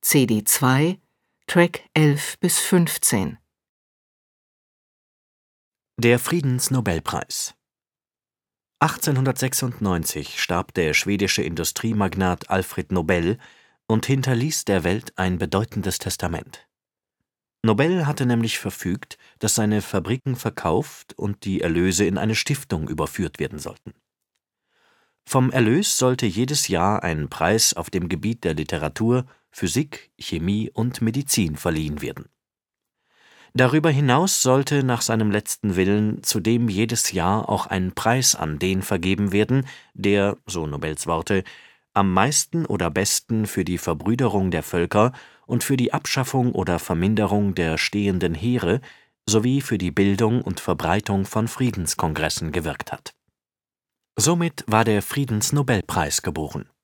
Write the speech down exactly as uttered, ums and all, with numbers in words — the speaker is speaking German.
C D zwei, Track elf bis fünfzehn. Der Friedensnobelpreis. achtzehnhundertsechsundneunzig starb der schwedische Industriemagnat Alfred Nobel und hinterließ der Welt ein bedeutendes Testament. Nobel hatte nämlich verfügt, dass seine Fabriken verkauft und die Erlöse in eine Stiftung überführt werden sollten. Vom Erlös sollte jedes Jahr ein Preis auf dem Gebiet der Literatur, Physik, Chemie und Medizin verliehen werden. Darüber hinaus sollte nach seinem letzten Willen zudem jedes Jahr auch ein Preis an den vergeben werden, der, so Nobels Worte, am meisten oder besten für die Verbrüderung der Völker und für die Abschaffung oder Verminderung der stehenden Heere sowie für die Bildung und Verbreitung von Friedenskongressen gewirkt hat. Somit war der Friedensnobelpreis geboren.